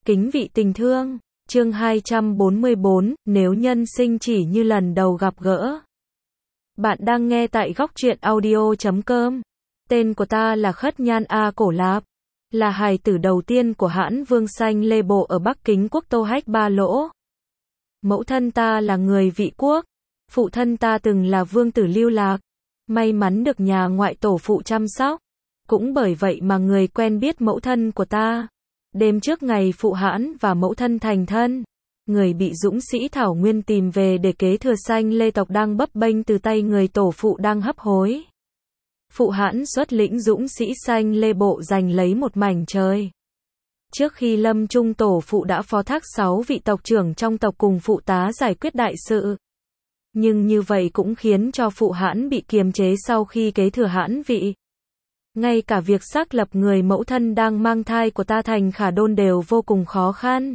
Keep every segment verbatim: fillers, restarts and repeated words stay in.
Kính vị tình thương, chương hai trăm bốn mươi bốn, nếu nhân sinh chỉ như lần đầu gặp gỡ. Bạn đang nghe tại góc truyện audio chấm com. Tên của ta là Khất Nhan A Cổ Lạp, là hài tử đầu tiên của hãn vương sanh Lê Bộ ở Bắc Kính quốc Tô Hách Ba Lỗ. Mẫu thân ta là người Vị Quốc, phụ thân ta từng là vương tử Lưu Lạc, may mắn được nhà ngoại tổ phụ chăm sóc. Cũng bởi vậy mà người quen biết mẫu thân của ta. Đêm trước ngày phụ hãn và mẫu thân thành thân, người bị dũng sĩ Thảo Nguyên tìm về để kế thừa sanh Lê tộc đang bấp bênh từ tay người tổ phụ đang hấp hối. Phụ hãn xuất lĩnh dũng sĩ sanh Lê Bộ giành lấy một mảnh trời. Trước khi lâm chung tổ phụ đã phó thác sáu vị tộc trưởng trong tộc cùng phụ tá giải quyết đại sự. Nhưng như vậy cũng khiến cho phụ hãn bị kiềm chế sau khi kế thừa hãn vị. Ngay cả việc xác lập người mẫu thân đang mang thai của ta thành Khả Đôn đều vô cùng khó khăn.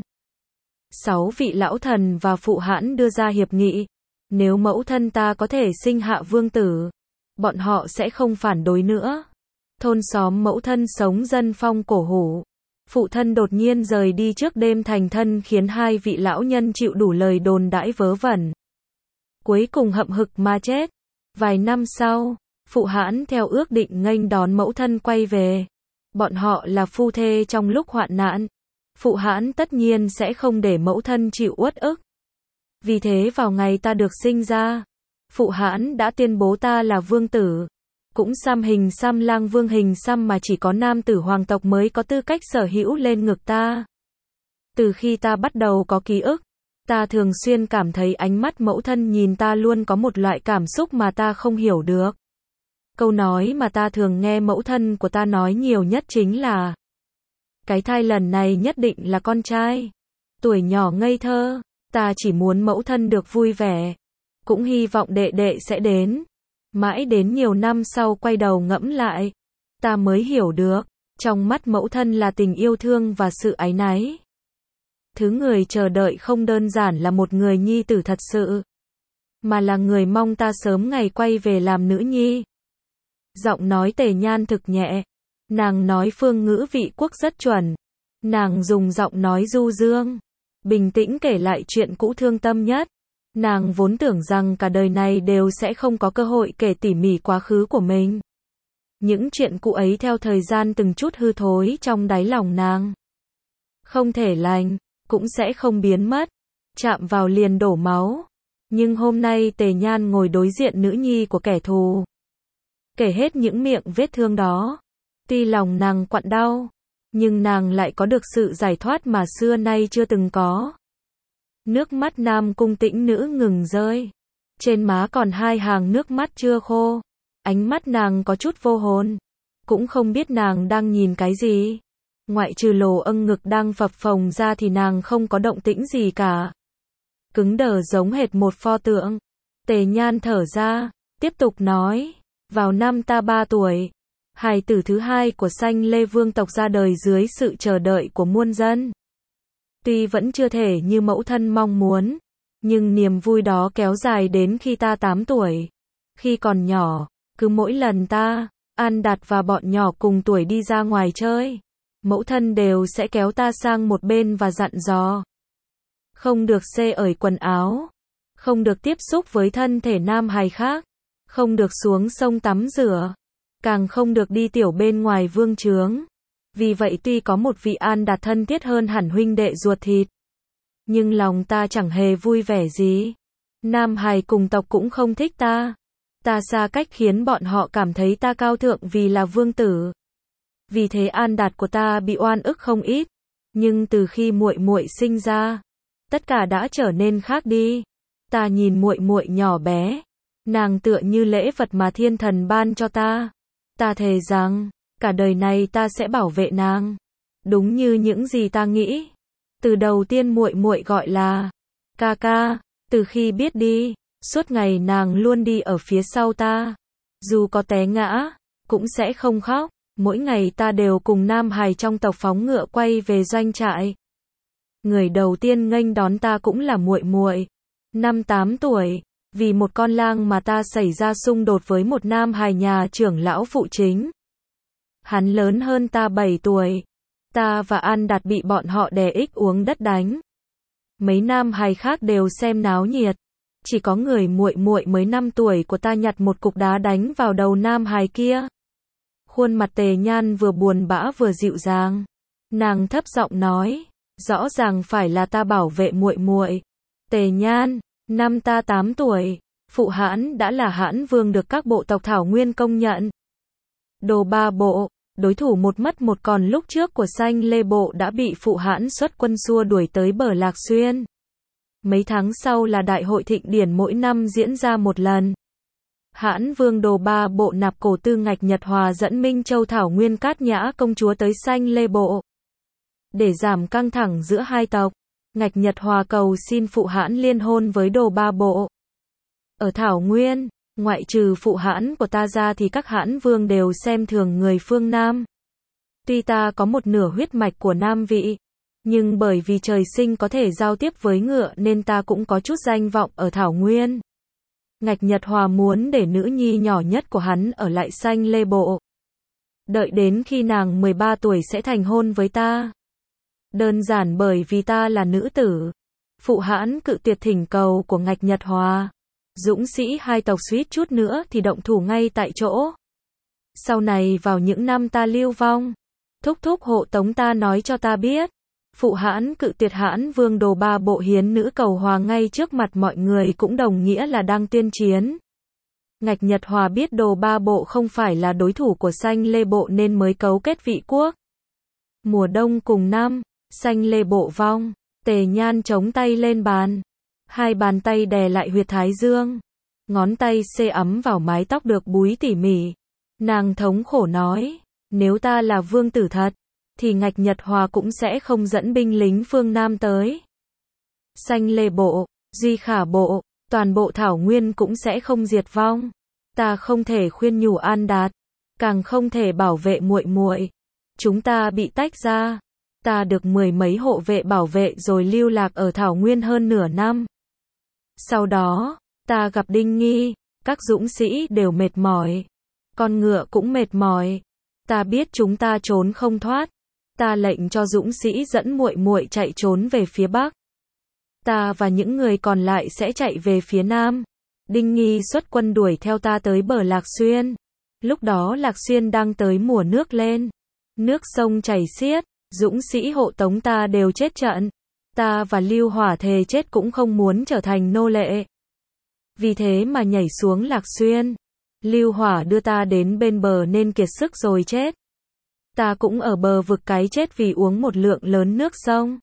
Sáu vị lão thần và phụ hãn đưa ra hiệp nghị, nếu mẫu thân ta có thể sinh hạ vương tử, bọn họ sẽ không phản đối nữa. Thôn xóm mẫu thân sống dân phong cổ hủ. Phụ thân đột nhiên rời đi trước đêm thành thân khiến hai vị lão nhân chịu đủ lời đồn đãi vớ vẩn. Cuối cùng hậm hực mà chết. Vài năm sau, phụ hãn theo ước định nghênh đón mẫu thân quay về. Bọn họ là phu thê trong lúc hoạn nạn. Phụ hãn tất nhiên sẽ không để mẫu thân chịu uất ức. Vì thế vào ngày ta được sinh ra, phụ hãn đã tuyên bố ta là vương tử. Cũng xăm hình xăm lang vương hình xăm mà chỉ có nam tử hoàng tộc mới có tư cách sở hữu lên ngực ta. Từ khi ta bắt đầu có ký ức, ta thường xuyên cảm thấy ánh mắt mẫu thân nhìn ta luôn có một loại cảm xúc mà ta không hiểu được. Câu nói mà ta thường nghe mẫu thân của ta nói nhiều nhất chính là: cái thai lần này nhất định là con trai. Tuổi nhỏ ngây thơ, ta chỉ muốn mẫu thân được vui vẻ. Cũng hy vọng đệ đệ sẽ đến. Mãi đến nhiều năm sau quay đầu ngẫm lại, ta mới hiểu được, trong mắt mẫu thân là tình yêu thương và sự áy náy. Thứ người chờ đợi không đơn giản là một người nhi tử thật sự, mà là người mong ta sớm ngày quay về làm nữ nhi. Giọng nói Tề Nhan thực nhẹ. Nàng nói phương ngữ Vị Quốc rất chuẩn. Nàng dùng giọng nói du dương, bình tĩnh kể lại chuyện cũ thương tâm nhất. Nàng vốn tưởng rằng cả đời này đều sẽ không có cơ hội kể tỉ mỉ quá khứ của mình. Những chuyện cũ ấy theo thời gian từng chút hư thối trong đáy lòng nàng. Không thể lành, cũng sẽ không biến mất. Chạm vào liền đổ máu. Nhưng hôm nay Tề Nhan ngồi đối diện nữ nhi của kẻ thù, kể hết những miệng vết thương đó. Tuy lòng nàng quặn đau, nhưng nàng lại có được sự giải thoát mà xưa nay chưa từng có. Nước mắt nam cung tĩnh nữ ngừng rơi. Trên má còn hai hàng nước mắt chưa khô. Ánh mắt nàng có chút vô hồn. Cũng không biết nàng đang nhìn cái gì. Ngoại trừ lồ âng ngực đang phập phồng ra thì nàng không có động tĩnh gì cả. Cứng đờ giống hệt một pho tượng. Tề Nhan thở ra, tiếp tục nói. Vào năm ta ba tuổi, hài tử thứ hai của sanh Lê vương tộc ra đời dưới sự chờ đợi của muôn dân. Tuy vẫn chưa thể như mẫu thân mong muốn, nhưng niềm vui đó kéo dài đến khi ta tám tuổi. Khi còn nhỏ, cứ mỗi lần ta, An Đạt và bọn nhỏ cùng tuổi đi ra ngoài chơi, mẫu thân đều sẽ kéo ta sang một bên và dặn dò. Không được xê ởi quần áo, không được tiếp xúc với thân thể nam hài khác, không được xuống sông tắm rửa, càng không được đi tiểu bên ngoài vương chướng. Vì vậy tuy có một vị An Đạt thân thiết hơn hẳn huynh đệ ruột thịt, nhưng lòng ta chẳng hề vui vẻ gì. Nam hài cùng tộc cũng không thích ta. Ta xa cách khiến bọn họ cảm thấy ta cao thượng vì là vương tử. Vì thế An Đạt của ta bị oan ức không ít. Nhưng từ khi muội muội sinh ra, tất cả đã trở nên khác đi. Ta nhìn muội muội nhỏ bé, nàng tựa như lễ vật mà thiên thần ban cho ta. Ta thề rằng cả đời này ta sẽ bảo vệ nàng, đúng như những gì ta nghĩ. Từ đầu tiên muội muội gọi là ca ca, từ khi biết đi, suốt ngày nàng luôn đi ở phía sau ta. Dù có té ngã, cũng sẽ không khóc. Mỗi ngày ta đều cùng nam hài trong tộc phóng ngựa quay về doanh trại. Người đầu tiên nghênh đón ta cũng là muội muội. Năm tám tuổi, vì một con lang mà ta xảy ra xung đột với một nam hài nhà trưởng lão phụ chính. Hắn lớn hơn ta bảy tuổi. Ta và An Đạt bị bọn họ đè ích uống đất đánh. Mấy nam hài khác đều xem náo nhiệt. Chỉ có người muội muội mới năm tuổi của ta nhặt một cục đá đánh vào đầu nam hài kia. Khuôn mặt Tề Nhan vừa buồn bã vừa dịu dàng. Nàng thấp giọng nói, rõ ràng phải là ta bảo vệ muội muội. Tề Nhan, năm ta tám tuổi, phụ hãn đã là hãn vương được các bộ tộc Thảo Nguyên công nhận. Đồ Ba Bộ, đối thủ một mất một còn lúc trước của Xanh Lê Bộ đã bị phụ hãn xuất quân xua đuổi tới bờ Lạc Xuyên. Mấy tháng sau là đại hội thịnh điển mỗi năm diễn ra một lần. Hãn vương Đồ Ba Bộ nạp cổ tư Ngạch Nhật Hòa dẫn Minh Châu Thảo Nguyên Cát Nhã công chúa tới Xanh Lê Bộ. Để giảm căng thẳng giữa hai tộc, Ngạch Nhật Hòa cầu xin phụ hãn liên hôn với Đồ Ba Bộ. Ở Thảo Nguyên, ngoại trừ phụ hãn của ta ra thì các hãn vương đều xem thường người phương Nam. Tuy ta có một nửa huyết mạch của Nam vị, nhưng bởi vì trời sinh có thể giao tiếp với ngựa nên ta cũng có chút danh vọng ở Thảo Nguyên. Ngạch Nhật Hòa muốn để nữ nhi nhỏ nhất của hắn ở lại Xanh Lê Bộ. Đợi đến khi nàng mười ba tuổi sẽ thành hôn với ta. Đơn giản bởi vì ta là nữ tử. Phụ hãn cự tuyệt thỉnh cầu của Ngạch Nhật Hòa. Dũng sĩ hai tộc suýt chút nữa thì động thủ ngay tại chỗ. Sau này vào những năm ta lưu vong, thúc thúc hộ tống ta nói cho ta biết. Phụ hãn cự tuyệt hãn vương Đồ Ba Bộ hiến nữ cầu hòa ngay trước mặt mọi người cũng đồng nghĩa là đang tuyên chiến. Ngạch Nhật Hòa biết Đồ Ba Bộ không phải là đối thủ của Xanh Lê Bộ nên mới cấu kết vị quốc. Mùa đông cùng năm, Xanh Lê Bộ vong, Tề Nhan chống tay lên bàn. Hai bàn tay đè lại huyệt thái dương. Ngón tay xê ấm vào mái tóc được búi tỉ mỉ. Nàng thống khổ nói, nếu ta là vương tử thật, thì Ngạch Nhật Hòa cũng sẽ không dẫn binh lính phương Nam tới. Xanh Lê Bộ, Duy Khả Bộ, toàn bộ Thảo Nguyên cũng sẽ không diệt vong. Ta không thể khuyên nhủ An Đạt, càng không thể bảo vệ muội muội. Chúng ta bị tách ra. Ta được mười mấy hộ vệ bảo vệ rồi lưu lạc ở Thảo Nguyên hơn nửa năm. Sau đó, ta gặp Đinh Nghi, các dũng sĩ đều mệt mỏi. Con ngựa cũng mệt mỏi. Ta biết chúng ta trốn không thoát. Ta lệnh cho dũng sĩ dẫn muội muội chạy trốn về phía Bắc. Ta và những người còn lại sẽ chạy về phía Nam. Đinh Nghi xuất quân đuổi theo ta tới bờ Lạc Xuyên. Lúc đó Lạc Xuyên đang tới mùa nước lên. Nước sông chảy xiết, dũng sĩ hộ tống ta đều chết trận. Ta và Lưu Hỏa thề chết cũng không muốn trở thành nô lệ. Vì thế mà nhảy xuống Lạc Xuyên. Lưu Hỏa đưa ta đến bên bờ nên kiệt sức rồi chết. Ta cũng ở bờ vực cái chết vì uống một lượng lớn nước sông.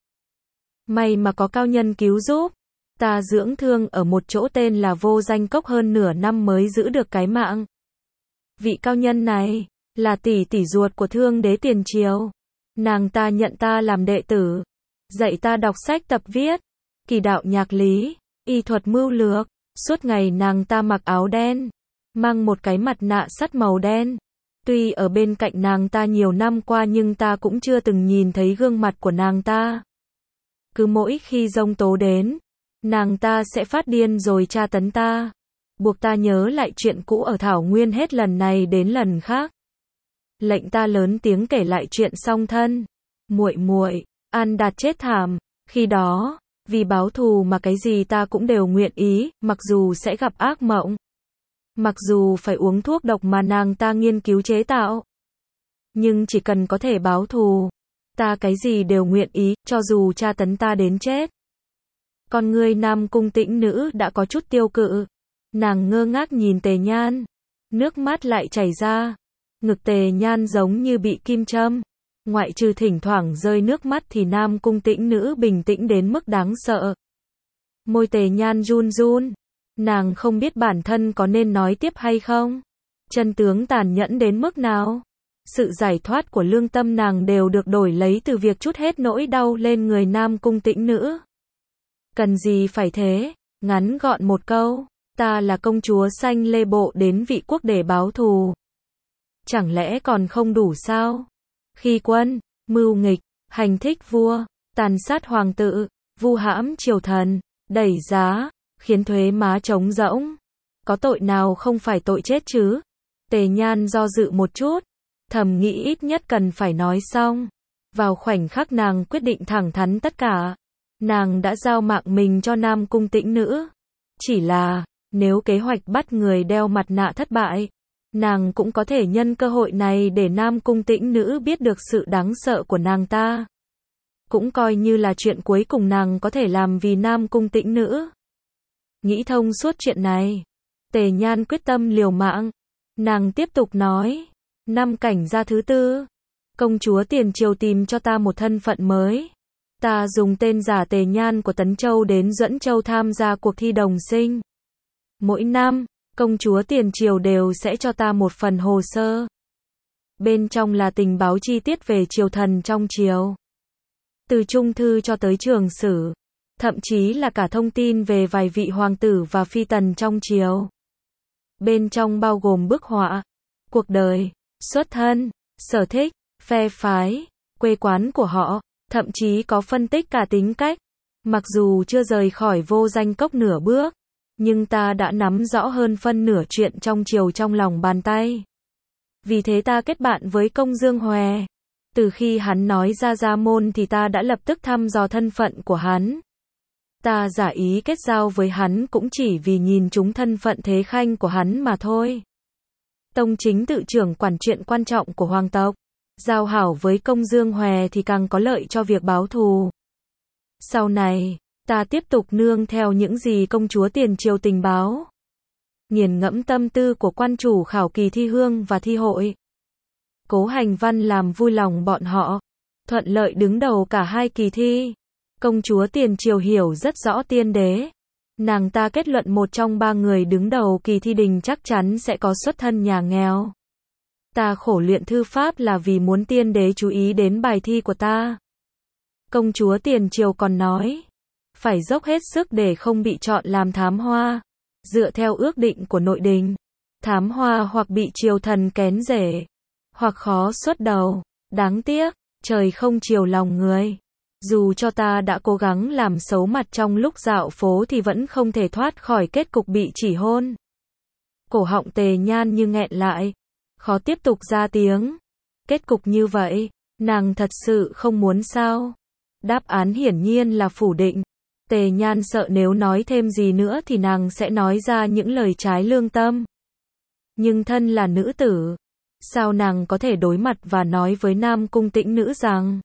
May mà có cao nhân cứu giúp. Ta dưỡng thương ở một chỗ tên là Vô Danh Cốc hơn nửa năm mới giữ được cái mạng. Vị cao nhân này là tỷ tỷ ruột của Thương Đế tiền triều. Nàng ta nhận ta làm đệ tử, dạy ta đọc sách tập viết, kỳ đạo nhạc lý, y thuật mưu lược. Suốt ngày nàng ta mặc áo đen, mang một cái mặt nạ sắt màu đen. Tuy ở bên cạnh nàng ta nhiều năm qua nhưng ta cũng chưa từng nhìn thấy gương mặt của nàng ta. Cứ mỗi khi giông tố đến, nàng ta sẽ phát điên rồi tra tấn ta, buộc ta nhớ lại chuyện cũ ở Thảo Nguyên hết lần này đến lần khác. Lệnh ta lớn tiếng kể lại chuyện song thân, muội muội, An Đạt chết thảm. Khi đó, vì báo thù mà cái gì ta cũng đều nguyện ý, mặc dù sẽ gặp ác mộng. Mặc dù phải uống thuốc độc mà nàng ta nghiên cứu chế tạo. Nhưng chỉ cần có thể báo thù, ta cái gì đều nguyện ý, cho dù tra tấn ta đến chết. Con ngươi Nam Cung Tĩnh Nữ đã có chút tiêu cự. Nàng ngơ ngác nhìn Tề Nhan. Nước mắt lại chảy ra. Ngực Tề Nhan giống như bị kim châm. Ngoại trừ thỉnh thoảng rơi nước mắt thì Nam Cung Tĩnh Nữ bình tĩnh đến mức đáng sợ. Môi Tề Nhan run run. Nàng không biết bản thân có nên nói tiếp hay không. Chân tướng tàn nhẫn đến mức nào. Sự giải thoát của lương tâm nàng đều được đổi lấy từ việc trút hết nỗi đau lên người Nam Cung Tĩnh Nữ. Cần gì phải thế, ngắn gọn một câu, ta là công chúa Xanh Lê Bộ đến vị quốc để báo thù. Chẳng lẽ còn không đủ sao? Khi quân, mưu nghịch, hành thích vua, tàn sát hoàng tự, vu hãm triều thần, đẩy giá, khiến thuế má trống rỗng. Có tội nào không phải tội chết chứ? Tề Nhan do dự một chút, thầm nghĩ ít nhất cần phải nói xong. Vào khoảnh khắc nàng quyết định thẳng thắn tất cả, nàng đã giao mạng mình cho Nam Cung Tĩnh Nữ. Chỉ là, nếu kế hoạch bắt người đeo mặt nạ thất bại, nàng cũng có thể nhân cơ hội này để Nam Cung Tĩnh Nữ biết được sự đáng sợ của nàng ta. Cũng coi như là chuyện cuối cùng nàng có thể làm vì Nam Cung Tĩnh Nữ. Nghĩ thông suốt chuyện này, Tề Nhan quyết tâm liều mạng. Nàng tiếp tục nói, năm cảnh gia thứ tư, công chúa Tiền Triều tìm cho ta một thân phận mới. Ta dùng tên giả Tề Nhan của Tấn Châu đến Duẫn Châu tham gia cuộc thi đồng sinh. Mỗi năm, công chúa Tiền Triều đều sẽ cho ta một phần hồ sơ. Bên trong là tình báo chi tiết về triều thần trong triều. Từ trung thư cho tới trường sử, thậm chí là cả thông tin về vài vị hoàng tử và phi tần trong triều. Bên trong bao gồm bức họa, cuộc đời, xuất thân, sở thích, phe phái, quê quán của họ, thậm chí có phân tích cả tính cách. Mặc dù chưa rời khỏi vô danh cốc nửa bước, nhưng ta đã nắm rõ hơn phân nửa chuyện trong triều trong lòng bàn tay. Vì thế ta kết bạn với Công Dương Hòe. Từ khi hắn nói ra gia môn thì ta đã lập tức thăm dò thân phận của hắn. Ta giả ý kết giao với hắn cũng chỉ vì nhìn trúng thân phận thế khanh của hắn mà thôi. Tông chính tự trưởng quản chuyện quan trọng của hoàng tộc. Giao hảo với Công Dương Hòe thì càng có lợi cho việc báo thù. Sau này, ta tiếp tục nương theo những gì công chúa Tiền Triều tình báo. Nghiền ngẫm tâm tư của quan chủ khảo kỳ thi hương và thi hội. Cố hành văn làm vui lòng bọn họ. Thuận lợi đứng đầu cả hai kỳ thi. Công chúa Tiền Triều hiểu rất rõ tiên đế. Nàng ta kết luận một trong ba người đứng đầu kỳ thi đình chắc chắn sẽ có xuất thân nhà nghèo. Ta khổ luyện thư pháp là vì muốn tiên đế chú ý đến bài thi của ta. Công chúa Tiền Triều còn nói, phải dốc hết sức để không bị chọn làm thám hoa. Dựa theo ước định của nội đình, thám hoa hoặc bị triều thần kén rể, hoặc khó xuất đầu. Đáng tiếc, trời không chiều lòng người. Dù cho ta đã cố gắng làm xấu mặt trong lúc dạo phố thì vẫn không thể thoát khỏi kết cục bị chỉ hôn. Cổ họng Tề Nhan như nghẹn lại, khó tiếp tục ra tiếng. Kết cục như vậy, nàng thật sự không muốn sao? Đáp án hiển nhiên là phủ định. Tề Nhan sợ nếu nói thêm gì nữa thì nàng sẽ nói ra những lời trái lương tâm. Nhưng thân là nữ tử, sao nàng có thể đối mặt và nói với Nam Cung Tĩnh Nữ rằng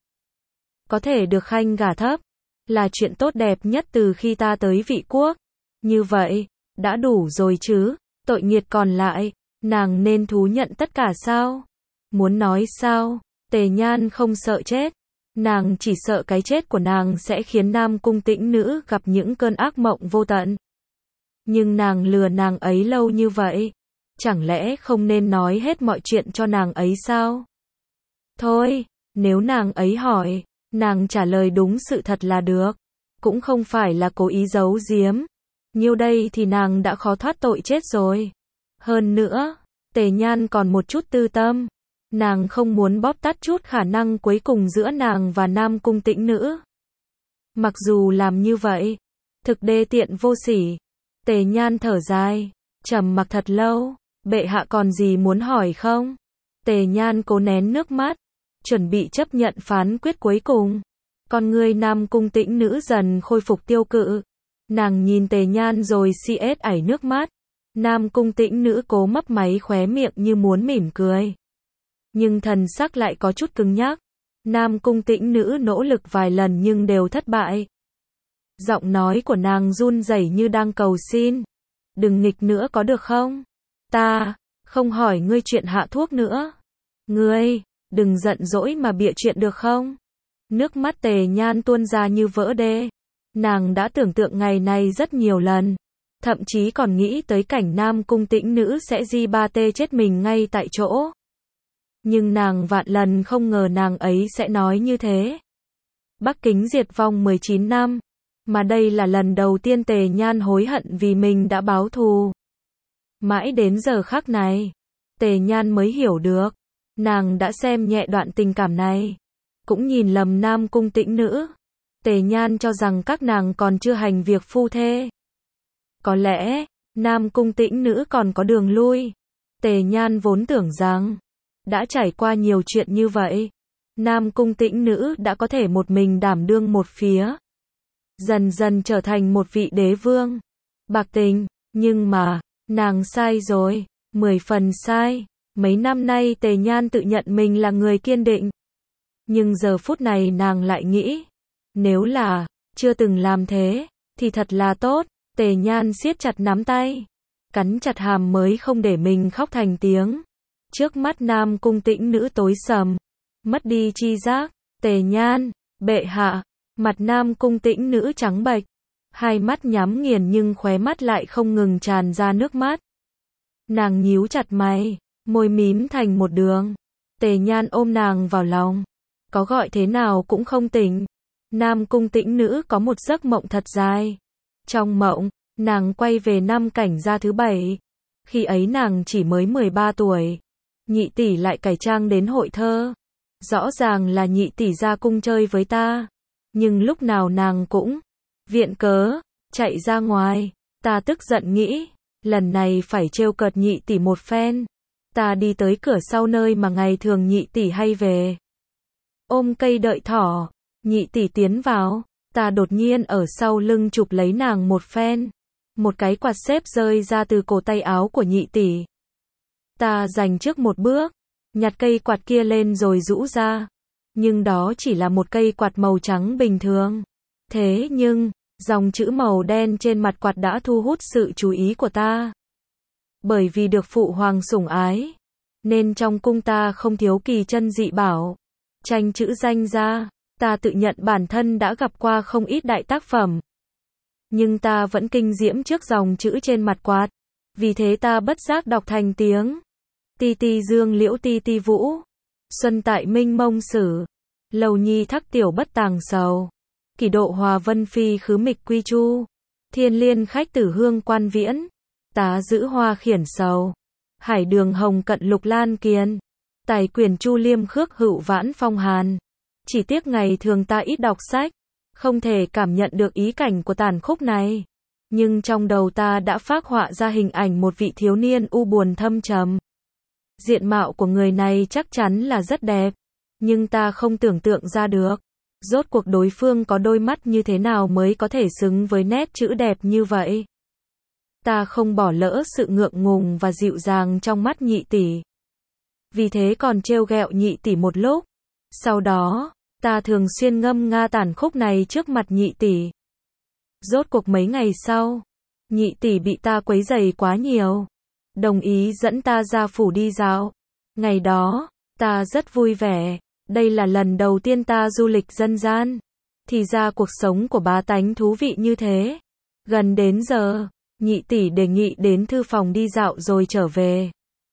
có thể được khanh gả thấp là chuyện tốt đẹp nhất từ khi ta tới Vị Quốc. Như vậy, đã đủ rồi chứ, tội nghiệt còn lại, nàng nên thú nhận tất cả sao? Muốn nói sao? Tề Nhan không sợ chết. Nàng chỉ sợ cái chết của nàng sẽ khiến Nam Cung Tĩnh Nữ gặp những cơn ác mộng vô tận. Nhưng nàng lừa nàng ấy lâu như vậy, chẳng lẽ không nên nói hết mọi chuyện cho nàng ấy sao? Thôi, nếu nàng ấy hỏi, nàng trả lời đúng sự thật là được. Cũng không phải là cố ý giấu giếm. Nhiêu đây thì nàng đã khó thoát tội chết rồi. Hơn nữa, Tề Nhan còn một chút tư tâm. Nàng không muốn bóp tắt chút khả năng cuối cùng giữa nàng và Nam Cung Tĩnh Nữ. Mặc dù làm như vậy, thực đê tiện vô sỉ. Tề Nhan thở dài, trầm mặc thật lâu. Bệ hạ còn gì muốn hỏi không? Tề Nhan cố nén nước mắt, chuẩn bị chấp nhận phán quyết cuối cùng. Con ngươi Nam Cung Tĩnh Nữ dần khôi phục tiêu cự. Nàng nhìn Tề Nhan rồi si ết ảy nước mắt. Nam Cung Tĩnh Nữ cố mấp máy khóe miệng như muốn mỉm cười. Nhưng thần sắc lại có chút cứng nhắc. Nam Cung Tĩnh Nữ nỗ lực vài lần nhưng đều thất bại. Giọng nói của nàng run rẩy như đang cầu xin. Đừng nghịch nữa có được không? Ta không hỏi ngươi chuyện hạ thuốc nữa. Ngươi đừng giận dỗi mà bịa chuyện được không? Nước mắt Tề Nhan tuôn ra như vỡ đê. Nàng đã tưởng tượng ngày này rất nhiều lần. Thậm chí còn nghĩ tới cảnh Nam Cung Tĩnh Nữ sẽ di ba tê chết mình ngay tại chỗ. Nhưng nàng vạn lần không ngờ nàng ấy sẽ nói như thế. Bắc Kính diệt vong mười chín năm. Mà đây là lần đầu tiên Tề Nhan hối hận vì mình đã báo thù. Mãi đến giờ khắc này, Tề Nhan mới hiểu được. Nàng đã xem nhẹ đoạn tình cảm này. Cũng nhìn lầm Nam Cung Tĩnh Nữ. Tề Nhan cho rằng các nàng còn chưa hành việc phu thê. Có lẽ, Nam Cung Tĩnh Nữ còn có đường lui. Tề Nhan vốn tưởng rằng đã trải qua nhiều chuyện như vậy, Nam Cung Tĩnh Nữ đã có thể một mình đảm đương một phía. Dần dần trở thành một vị đế vương. Bạc tình, nhưng mà, nàng sai rồi, mười phần sai. Mấy năm nay Tề Nhan tự nhận mình là người kiên định. Nhưng giờ phút này nàng lại nghĩ, nếu là chưa từng làm thế, thì thật là tốt. Tề Nhan siết chặt nắm tay, cắn chặt hàm mới không để mình khóc thành tiếng. Trước mắt Nam Cung Tĩnh Nữ tối sầm, mất đi chi giác. Tề Nhan, bệ hạ. Mặt Nam Cung Tĩnh Nữ trắng bệch, hai mắt nhắm nghiền nhưng khóe mắt lại không ngừng tràn ra nước mắt. Nàng nhíu chặt mày, môi mím thành một đường. Tề Nhan ôm nàng vào lòng, có gọi thế nào cũng không tỉnh. Nam Cung Tĩnh Nữ có một giấc mộng thật dài. Trong mộng, nàng quay về năm cảnh gia thứ bảy. Khi ấy nàng chỉ mới mười ba tuổi. Nhị tỷ lại cải trang đến hội thơ. Rõ ràng là nhị tỷ ra cung chơi với ta. Nhưng lúc nào nàng cũng viện cớ, chạy ra ngoài. Ta tức giận nghĩ, lần này phải trêu cợt nhị tỷ một phen. Ta đi tới cửa sau nơi mà ngày thường nhị tỷ hay về. Ôm cây đợi thỏ, nhị tỷ tiến vào. Ta đột nhiên ở sau lưng chụp lấy nàng một phen. Một cái quạt xếp rơi ra từ cổ tay áo của nhị tỷ. Ta giành trước một bước, nhặt cây quạt kia lên rồi rũ ra. Nhưng đó chỉ là một cây quạt màu trắng bình thường. Thế nhưng, dòng chữ màu đen trên mặt quạt đã thu hút sự chú ý của ta. Bởi vì được phụ hoàng sủng ái, nên trong cung ta không thiếu kỳ chân dị bảo. Tranh chữ danh ra, ta tự nhận bản thân đã gặp qua không ít đại tác phẩm. Nhưng ta vẫn kinh diễm trước dòng chữ trên mặt quạt. Vì thế ta bất giác đọc thành tiếng. Ti ti dương liễu ti ti vũ. Xuân tại minh mông sử. Lầu nhi thắc tiểu bất tàng sầu. Kỷ độ hòa vân phi khứ mịch quy chu. Thiên liên khách tử hương quan viễn. Tá giữ hoa khiển sầu. Hải đường hồng cận lục lan kiên. Tài quyền chu liêm khước hữu vãn phong hàn. Chỉ tiếc ngày thường ta ít đọc sách, không thể cảm nhận được ý cảnh của tàn khúc này. Nhưng trong đầu ta đã phác họa ra hình ảnh một vị thiếu niên u buồn thâm trầm. Diện mạo của người này chắc chắn là rất đẹp, nhưng ta không tưởng tượng ra được, rốt cuộc đối phương có đôi mắt như thế nào mới có thể xứng với nét chữ đẹp như vậy. Ta không bỏ lỡ sự ngượng ngùng và dịu dàng trong mắt nhị tỷ. Vì thế còn trêu ghẹo nhị tỷ một lúc. Sau đó, ta thường xuyên ngâm nga tản khúc này trước mặt nhị tỷ. Rốt cuộc mấy ngày sau, nhị tỷ bị ta quấy rầy quá nhiều, đồng ý dẫn ta ra phủ đi dạo. Ngày đó, ta rất vui vẻ, đây là lần đầu tiên ta du lịch dân gian. Thì ra cuộc sống của bá tánh thú vị như thế. Gần đến giờ, nhị tỷ đề nghị đến thư phòng đi dạo rồi trở về.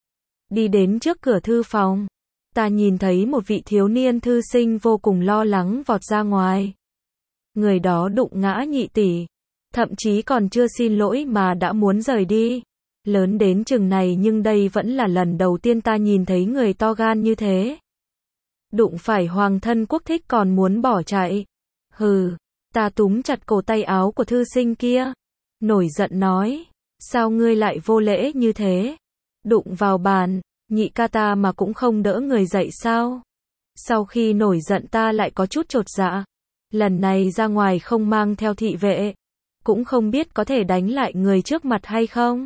Đi đến trước cửa thư phòng, ta nhìn thấy một vị thiếu niên thư sinh vô cùng lo lắng vọt ra ngoài. Người đó đụng ngã nhị tỷ, thậm chí còn chưa xin lỗi mà đã muốn rời đi. Lớn đến chừng này nhưng đây vẫn là lần đầu tiên ta nhìn thấy người to gan như thế. Đụng phải hoàng thân quốc thích còn muốn bỏ chạy. Hừ, ta túm chặt cổ tay áo của thư sinh kia, nổi giận nói, sao ngươi lại vô lễ như thế? Đụng vào bàn, nhị ca ta mà cũng không đỡ người dậy sao? Sau khi nổi giận ta lại có chút chột dạ. Lần này ra ngoài không mang theo thị vệ, cũng không biết có thể đánh lại người trước mặt hay không.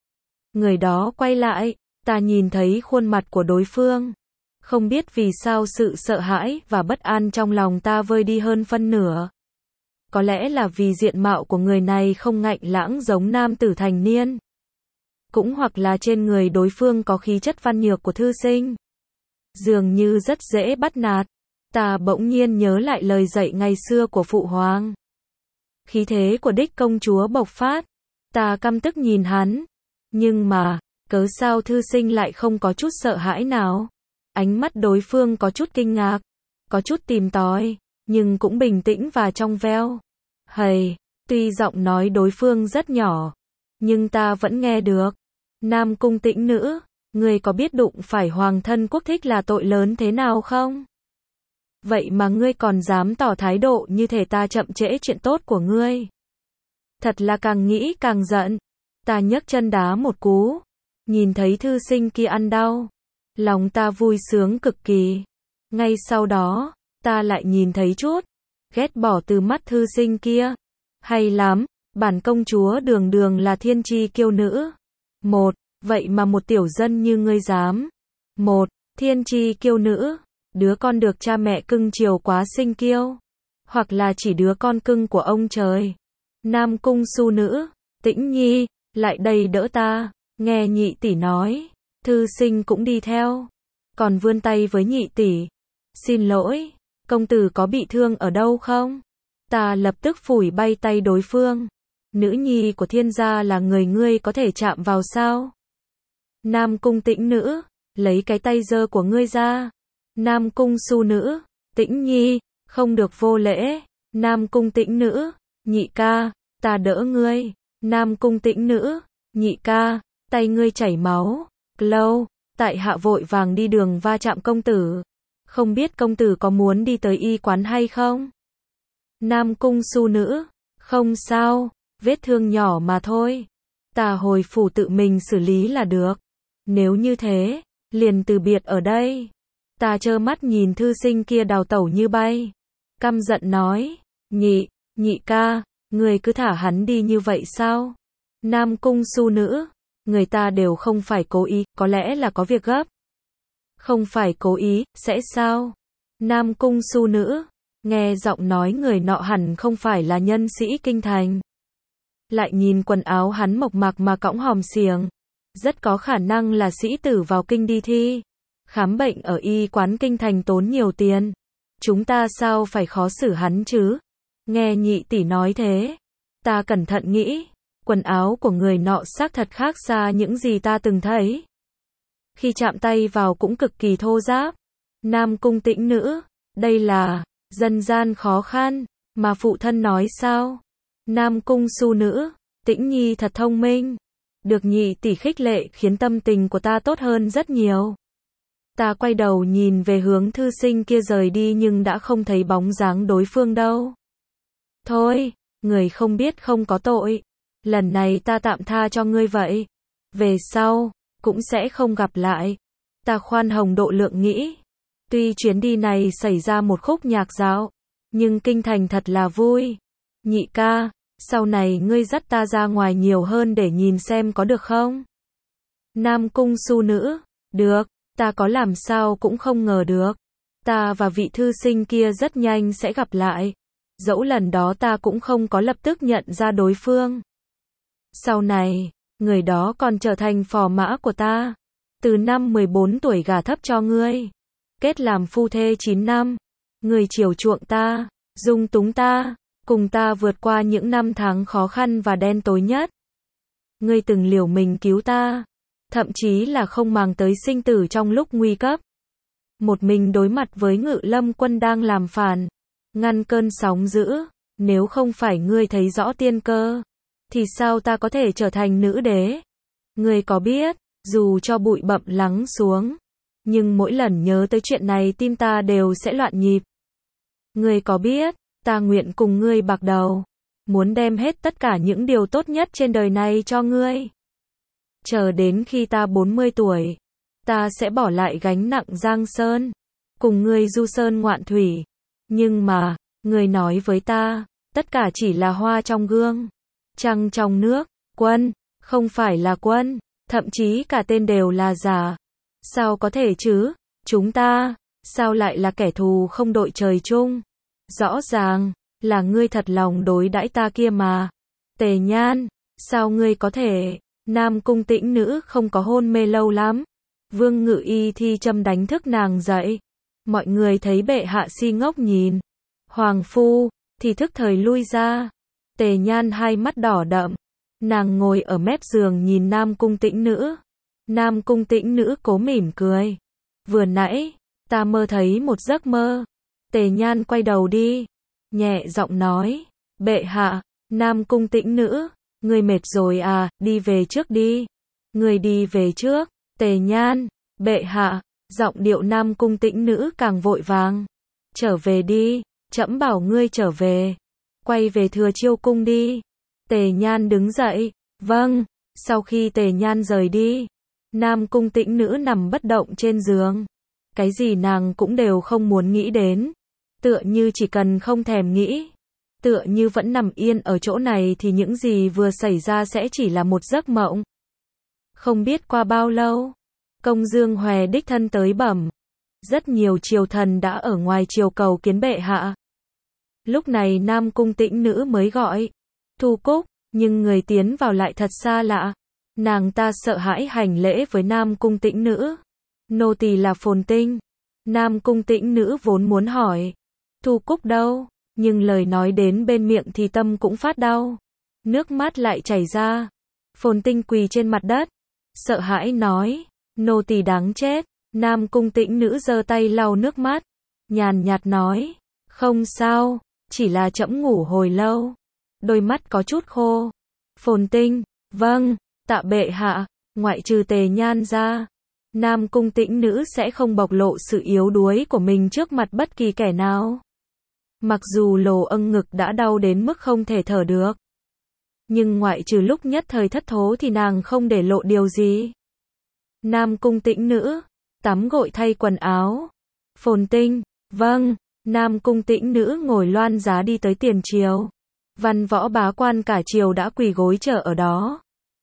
Người đó quay lại, ta nhìn thấy khuôn mặt của đối phương. Không biết vì sao sự sợ hãi và bất an trong lòng ta vơi đi hơn phân nửa. Có lẽ là vì diện mạo của người này không ngạnh lãng giống nam tử thành niên. Cũng hoặc là trên người đối phương có khí chất văn nhược của thư sinh. Dường như rất dễ bắt nạt. Ta bỗng nhiên nhớ lại lời dạy ngày xưa của phụ hoàng. Khí thế của đích công chúa bộc phát. Ta căm tức nhìn hắn. Nhưng mà, cớ sao thư sinh lại không có chút sợ hãi nào? Ánh mắt đối phương có chút kinh ngạc, có chút tìm tòi, nhưng cũng bình tĩnh và trong veo. Hầy, tuy giọng nói đối phương rất nhỏ, nhưng ta vẫn nghe được. Nam Cung Tĩnh Nữ, ngươi có biết đụng phải hoàng thân quốc thích là tội lớn thế nào không? Vậy mà ngươi còn dám tỏ thái độ như thể ta chậm trễ chuyện tốt của ngươi. Thật là càng nghĩ càng giận. Ta nhấc chân đá một cú, nhìn thấy thư sinh kia ăn đau. Lòng ta vui sướng cực kỳ. Ngay sau đó, ta lại nhìn thấy chút ghét bỏ từ mắt thư sinh kia. Hay lắm, bản công chúa đường đường là thiên chi kiêu nữ. Một, vậy mà một tiểu dân như ngươi dám. Một, thiên chi kiêu nữ, đứa con được cha mẹ cưng chiều quá sinh kiêu. Hoặc là chỉ đứa con cưng của ông trời. Nam cung su nữ, Tĩnh Nhi, lại đây đỡ ta, nghe nhị tỷ nói. Thư sinh cũng đi theo, còn vươn tay với nhị tỷ. Xin lỗi, công tử có bị thương ở đâu không? Ta lập tức phủi bay tay đối phương. Nữ nhi của thiên gia là người ngươi có thể chạm vào sao? Nam cung Tĩnh nữ, lấy cái tay dơ của ngươi ra. Nam cung su nữ, Tĩnh Nhi, không được vô lễ. Nam cung Tĩnh nữ, nhị ca, ta đỡ ngươi. Nam cung Tĩnh nữ, nhị ca, tay ngươi chảy máu. Lâu, tại hạ vội vàng đi đường va chạm công tử. Không biết công tử có muốn đi tới y quán hay không? Nam cung su nữ, không sao, vết thương nhỏ mà thôi. Ta hồi phủ tự mình xử lý là được. Nếu như thế, liền từ biệt ở đây. Ta trơ mắt nhìn thư sinh kia đào tẩu như bay. Căm giận nói, nhị, nhị ca, người cứ thả hắn đi như vậy sao? Nam cung su nữ, người ta đều không phải cố ý, có lẽ là có việc gấp. Không phải cố ý, sẽ sao? Nam cung su nữ, nghe giọng nói người nọ hẳn không phải là nhân sĩ kinh thành. Lại nhìn quần áo hắn mộc mạc mà cõng hòm xiềng. Rất có khả năng là sĩ tử vào kinh đi thi. Khám bệnh ở y quán kinh thành tốn nhiều tiền. Chúng ta sao phải khó xử hắn chứ? Nghe nhị tỷ nói thế. Ta cẩn thận nghĩ. Quần áo của người nọ xác thật khác xa những gì ta từng thấy. Khi chạm tay vào cũng cực kỳ thô ráp. Nam cung Tĩnh nữ, đây là dân gian khó khăn, mà phụ thân nói sao? Nam cung su nữ, Tĩnh Nhi thật thông minh. Được nhị tỷ khích lệ khiến tâm tình của ta tốt hơn rất nhiều. Ta quay đầu nhìn về hướng thư sinh kia rời đi nhưng đã không thấy bóng dáng đối phương đâu. Thôi, người không biết không có tội. Lần này ta tạm tha cho ngươi vậy. Về sau, cũng sẽ không gặp lại. Ta khoan hồng độ lượng nghĩ. Tuy chuyến đi này xảy ra một khúc nhạc dạo, nhưng kinh thành thật là vui. Nhị ca, sau này ngươi dắt ta ra ngoài nhiều hơn để nhìn xem có được không? Nam cung su nữ, được, ta có làm sao cũng không ngờ được. Ta và vị thư sinh kia rất nhanh sẽ gặp lại. Dẫu lần đó ta cũng không có lập tức nhận ra đối phương. Sau này, người đó còn trở thành phò mã của ta. Từ năm mười bốn tuổi gả thấp cho ngươi. Kết làm phu thê chín năm. Người chiều chuộng ta, dung túng ta, cùng ta vượt qua những năm tháng khó khăn và đen tối nhất. Ngươi từng liều mình cứu ta, thậm chí là không màng tới sinh tử trong lúc nguy cấp. Một mình đối mặt với Ngự Lâm quân đang làm phản, ngăn cơn sóng dữ. Nếu không phải ngươi thấy rõ tiên cơ, thì sao ta có thể trở thành nữ đế? Ngươi có biết, dù cho bụi bặm lắng xuống, nhưng mỗi lần nhớ tới chuyện này tim ta đều sẽ loạn nhịp. Ngươi có biết, ta nguyện cùng ngươi bạc đầu, muốn đem hết tất cả những điều tốt nhất trên đời này cho ngươi. Chờ đến khi ta bốn mươi tuổi, ta sẽ bỏ lại gánh nặng giang sơn, cùng ngươi du sơn ngoạn thủy. Nhưng mà, ngươi nói với ta, tất cả chỉ là hoa trong gương, trăng trong nước, quân, không phải là quân, thậm chí cả tên đều là giả. Sao có thể chứ? Chúng ta, sao lại là kẻ thù không đội trời chung? Rõ ràng, là ngươi thật lòng đối đãi ta kia mà. Tề Nhan, sao ngươi có thể? Nam cung Tĩnh nữ không có hôn mê lâu lắm. Vương Ngự Y thi châm đánh thức nàng dậy. Mọi người thấy bệ hạ si ngốc nhìn. Hoàng phu, thì thức thời lui ra. Tề Nhan hai mắt đỏ đậm. Nàng ngồi ở mép giường nhìn Nam cung Tĩnh nữ. Nam cung Tĩnh nữ cố mỉm cười. Vừa nãy, ta mơ thấy một giấc mơ. Tề Nhan quay đầu đi, nhẹ giọng nói, bệ hạ. Nam cung Tĩnh nữ, ngươi mệt rồi à, đi về trước đi. Ngươi đi về trước. Tề Nhan, bệ hạ. Giọng điệu Nam cung Tĩnh nữ càng vội vàng. Trở về đi, trẫm bảo ngươi trở về. Quay về Thừa Chiêu cung đi. Tề Nhan đứng dậy, vâng. Sau khi Tề Nhan rời đi, Nam cung Tĩnh nữ nằm bất động trên giường. Cái gì nàng cũng đều không muốn nghĩ đến. Tựa như chỉ cần không thèm nghĩ. Tựa như vẫn nằm yên ở chỗ này thì những gì vừa xảy ra sẽ chỉ là một giấc mộng. Không biết qua bao lâu, Công Dương Hòe đích thân tới bẩm. Rất nhiều triều thần đã ở ngoài triều cầu kiến bệ hạ. Lúc này Nam Cung Tĩnh Nữ mới gọi. Thu Cúc, nhưng người tiến vào lại thật xa lạ. Nàng ta sợ hãi hành lễ với Nam Cung Tĩnh Nữ. Nô tỳ là Phồn Tinh. Nam Cung Tĩnh Nữ vốn muốn hỏi. Thu Cúc đâu? Nhưng lời nói đến bên miệng thì tâm cũng phát đau. Nước mắt lại chảy ra. Phồn Tinh quỳ trên mặt đất. Sợ hãi nói. Nô tỳ đáng chết. Nam Cung Tĩnh Nữ giơ tay lau nước mắt. Nhàn nhạt nói. Không sao. Chỉ là trẫm ngủ hồi lâu. Đôi mắt có chút khô. Phồn Tinh. Vâng. Tạ bệ hạ. Ngoại trừ Tề Nhan ra. Nam Cung Tĩnh Nữ sẽ không bộc lộ sự yếu đuối của mình trước mặt bất kỳ kẻ nào. Mặc dù lồ âng ngực đã đau đến mức không thể thở được. Nhưng ngoại trừ lúc nhất thời thất thố thì nàng không để lộ điều gì. Nam Cung Tĩnh Nữ. Tắm gội thay quần áo. Phồn Tinh. Vâng. Nam Cung Tĩnh Nữ ngồi loan giá đi tới tiền triều. Văn võ bá quan cả triều đã quỳ gối chờ ở đó.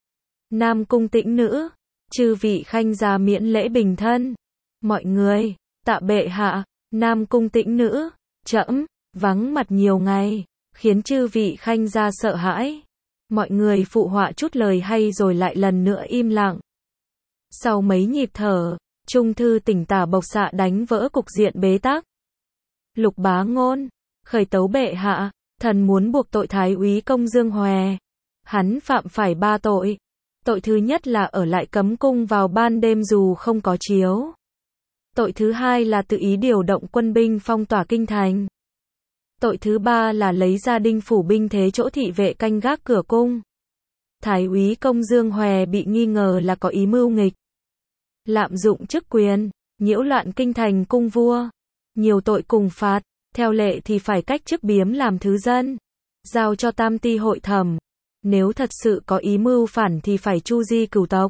Nam Cung Tĩnh Nữ. Chư vị khanh gia miễn lễ bình thân. Mọi người. Tạ bệ hạ. Nam Cung Tĩnh Nữ. Trẫm vắng mặt nhiều ngày, khiến chư vị khanh gia sợ hãi. Mọi người phụ họa chút lời hay rồi lại lần nữa im lặng. Sau mấy nhịp thở, Trung thư tỉnh tả bộc xạ đánh vỡ cục diện bế tắc. Lục Bá Ngôn, khởi tấu bệ hạ, thần muốn buộc tội Thái úy Công Dương Hòe. Hắn phạm phải ba tội. Tội thứ nhất là ở lại cấm cung vào ban đêm dù không có chiếu. Tội thứ hai là tự ý điều động quân binh phong tỏa kinh thành. Tội thứ ba là lấy gia đình phủ binh thế chỗ thị vệ canh gác cửa cung. Thái úy Công Dương Hòe bị nghi ngờ là có ý mưu nghịch, lạm dụng chức quyền, nhiễu loạn kinh thành cung vua. Nhiều tội cùng phạt, theo lệ thì phải cách chức biếm làm thứ dân, giao cho tam ti hội thẩm. Nếu thật sự có ý mưu phản thì phải chu di cửu tộc.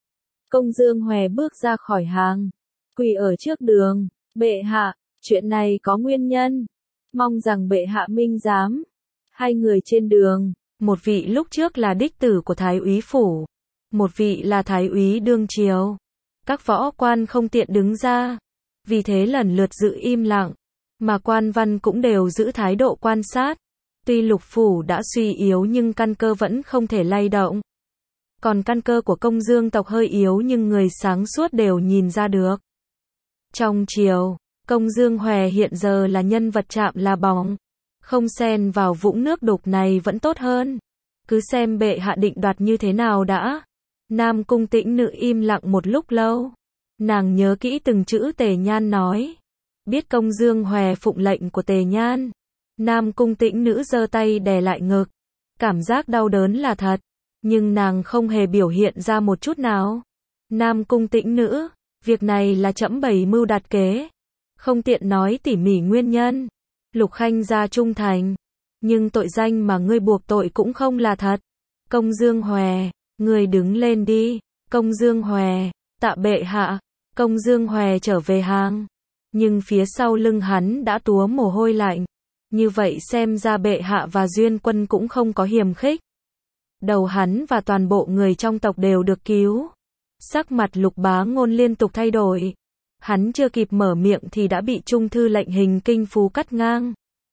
Công Dương Hòe bước ra khỏi hàng, quỳ ở trước đường. Bệ hạ, chuyện này có nguyên nhân. Mong rằng bệ hạ minh giám. Hai người trên đường, một vị lúc trước là đích tử của Thái úy phủ, một vị là Thái úy đương triều. Các võ quan không tiện đứng ra, vì thế lần lượt giữ im lặng, mà quan văn cũng đều giữ thái độ quan sát. Tuy lục phủ đã suy yếu nhưng căn cơ vẫn không thể lay động. Còn căn cơ của Công Dương tộc hơi yếu nhưng người sáng suốt đều nhìn ra được. Trong triều, Công Dương Hòe hiện giờ là nhân vật chạm là bóng. Không xen vào vũng nước đục này vẫn tốt hơn. Cứ xem bệ hạ định đoạt như thế nào đã. Nam Cung Tĩnh Nữ im lặng một lúc lâu. Nàng nhớ kỹ từng chữ Tề Nhan nói. Biết Công Dương Hòe phụng lệnh của Tề Nhan. Nam Cung Tĩnh Nữ giơ tay đè lại ngực. Cảm giác đau đớn là thật. Nhưng nàng không hề biểu hiện ra một chút nào. Nam Cung Tĩnh Nữ. Việc này là trẫm bày mưu đặt kế. Không tiện nói tỉ mỉ nguyên nhân. Lục khanh gia trung thành. Nhưng tội danh mà ngươi buộc tội cũng không là thật. Công Dương Hòe, ngươi đứng lên đi. Công Dương Hòe, tạ bệ hạ. Công Dương Hòe trở về hàng. Nhưng phía sau lưng hắn đã túa mồ hôi lạnh. Như vậy xem ra bệ hạ và Duyên Quân cũng không có hiềm khích. Đầu hắn và toàn bộ người trong tộc đều được cứu. Sắc mặt Lục Bá Ngôn liên tục thay đổi. Hắn chưa kịp mở miệng thì đã bị trung thư lệnh hình kinh phú cắt ngang.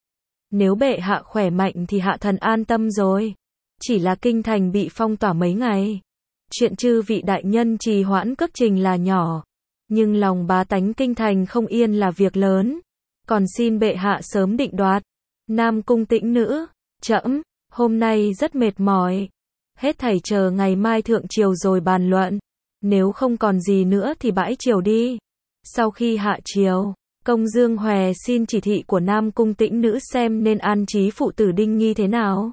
Nếu bệ hạ khỏe mạnh thì hạ thần an tâm rồi. Chỉ là kinh thành bị phong tỏa mấy ngày. Chuyện chư vị đại nhân trì hoãn cước trình là nhỏ. Nhưng lòng bá tánh kinh thành không yên là việc lớn. Còn xin bệ hạ sớm định đoạt. Nam Cung Tĩnh Nữ, trẫm hôm nay rất mệt mỏi. Hết thảy chờ ngày mai thượng triều rồi bàn luận. Nếu không còn gì nữa thì bãi triều đi. Sau khi hạ triều, Công Dương Hòe xin chỉ thị của Nam Cung Tĩnh Nữ xem nên an trí phụ tử Đinh Nghi thế nào.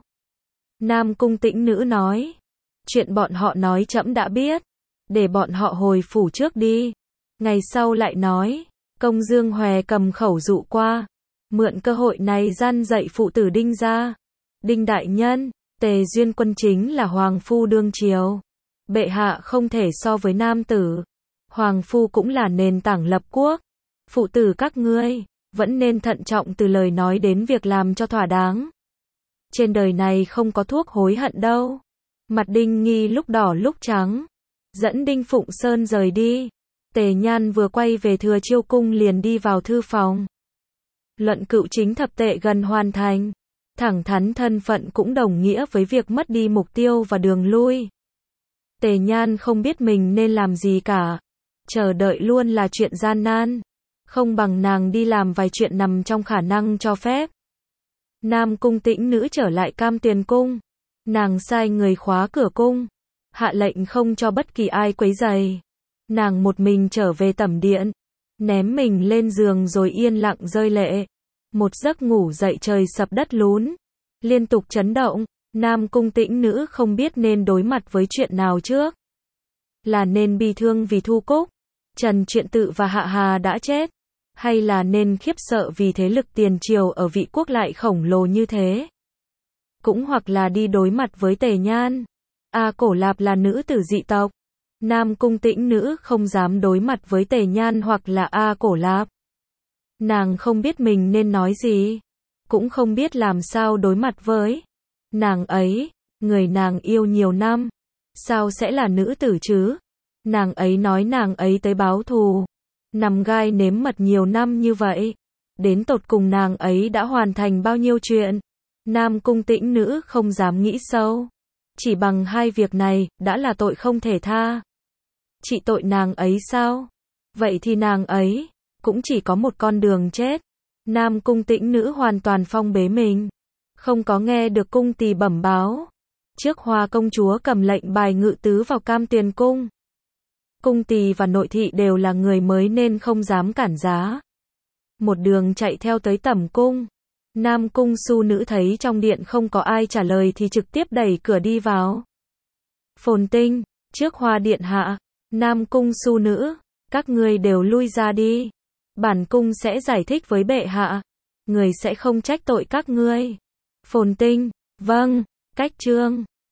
Nam Cung Tĩnh Nữ nói, chuyện bọn họ nói trẫm đã biết, để bọn họ hồi phủ trước đi. Ngày sau lại nói, Công Dương Hòe cầm khẩu dụ qua, mượn cơ hội này gian dạy phụ tử Đinh ra. Đinh đại nhân, Tề Duyên Quân chính là hoàng phu đương triều. Bệ hạ không thể so với nam tử. Hoàng phu cũng là nền tảng lập quốc. Phụ tử các ngươi, vẫn nên thận trọng từ lời nói đến việc làm cho thỏa đáng. Trên đời này không có thuốc hối hận đâu. Mặt Đinh Nghi lúc đỏ lúc trắng, dẫn Đinh Phụng Sơn rời đi. Tề Nhan vừa quay về Thừa Chiêu cung liền đi vào thư phòng. Luận cựu chính thập tệ gần hoàn thành. Thẳng thắn thân phận cũng đồng nghĩa với việc mất đi mục tiêu và đường lui. Tề Nhan không biết mình nên làm gì cả. Chờ đợi luôn là chuyện gian nan. Không bằng nàng đi làm vài chuyện nằm trong khả năng cho phép. Nam Cung Tĩnh Nữ trở lại Cam Tuyền cung. Nàng sai người khóa cửa cung, hạ lệnh không cho bất kỳ ai quấy rầy. Nàng một mình trở về tẩm điện, ném mình lên giường rồi yên lặng rơi lệ. Một giấc ngủ dậy trời sập đất lún, liên tục chấn động. Nam Cung Tĩnh Nữ không biết nên đối mặt với chuyện nào trước. Là nên bi thương vì Thu Cúc, Trần Truyện Tự và Hạ Hà đã chết, hay là nên khiếp sợ vì thế lực tiền triều ở Vị Quốc lại khổng lồ như thế. Cũng hoặc là đi đối mặt với Tề Nhan. A Cổ Lạp là nữ tử dị tộc. Nam Cung Tĩnh Nữ không dám đối mặt với Tề Nhan hoặc là A Cổ Lạp. Nàng không biết mình nên nói gì, cũng không biết làm sao đối mặt với nàng ấy, người nàng yêu nhiều năm, sao sẽ là nữ tử chứ? Nàng ấy nói nàng ấy tới báo thù, nằm gai nếm mật nhiều năm như vậy, đến tột cùng nàng ấy đã hoàn thành bao nhiêu chuyện? Nam Cung Tĩnh Nữ không dám nghĩ sâu, chỉ bằng hai việc này đã là tội không thể tha. Trị tội nàng ấy sao? Vậy thì nàng ấy cũng chỉ có một con đường chết. Nam Cung Tĩnh Nữ hoàn toàn phong bế mình, không có nghe được cung tỳ bẩm báo. Trước Hoa công chúa cầm lệnh bài ngự tứ vào Cam Tuyền cung. Cung tỳ và nội thị đều là người mới nên không dám cản giá. Một đường chạy theo tới tẩm cung. Nam Cung Su Nữ thấy trong điện không có ai trả lời thì trực tiếp đẩy cửa đi vào. Phồn Tinh, trước Hoa điện hạ. Nam Cung Su Nữ, các ngươi đều lui ra đi. Bản cung sẽ giải thích với bệ hạ, người sẽ không trách tội các ngươi. Phồn Tinh, vâng, cách trương.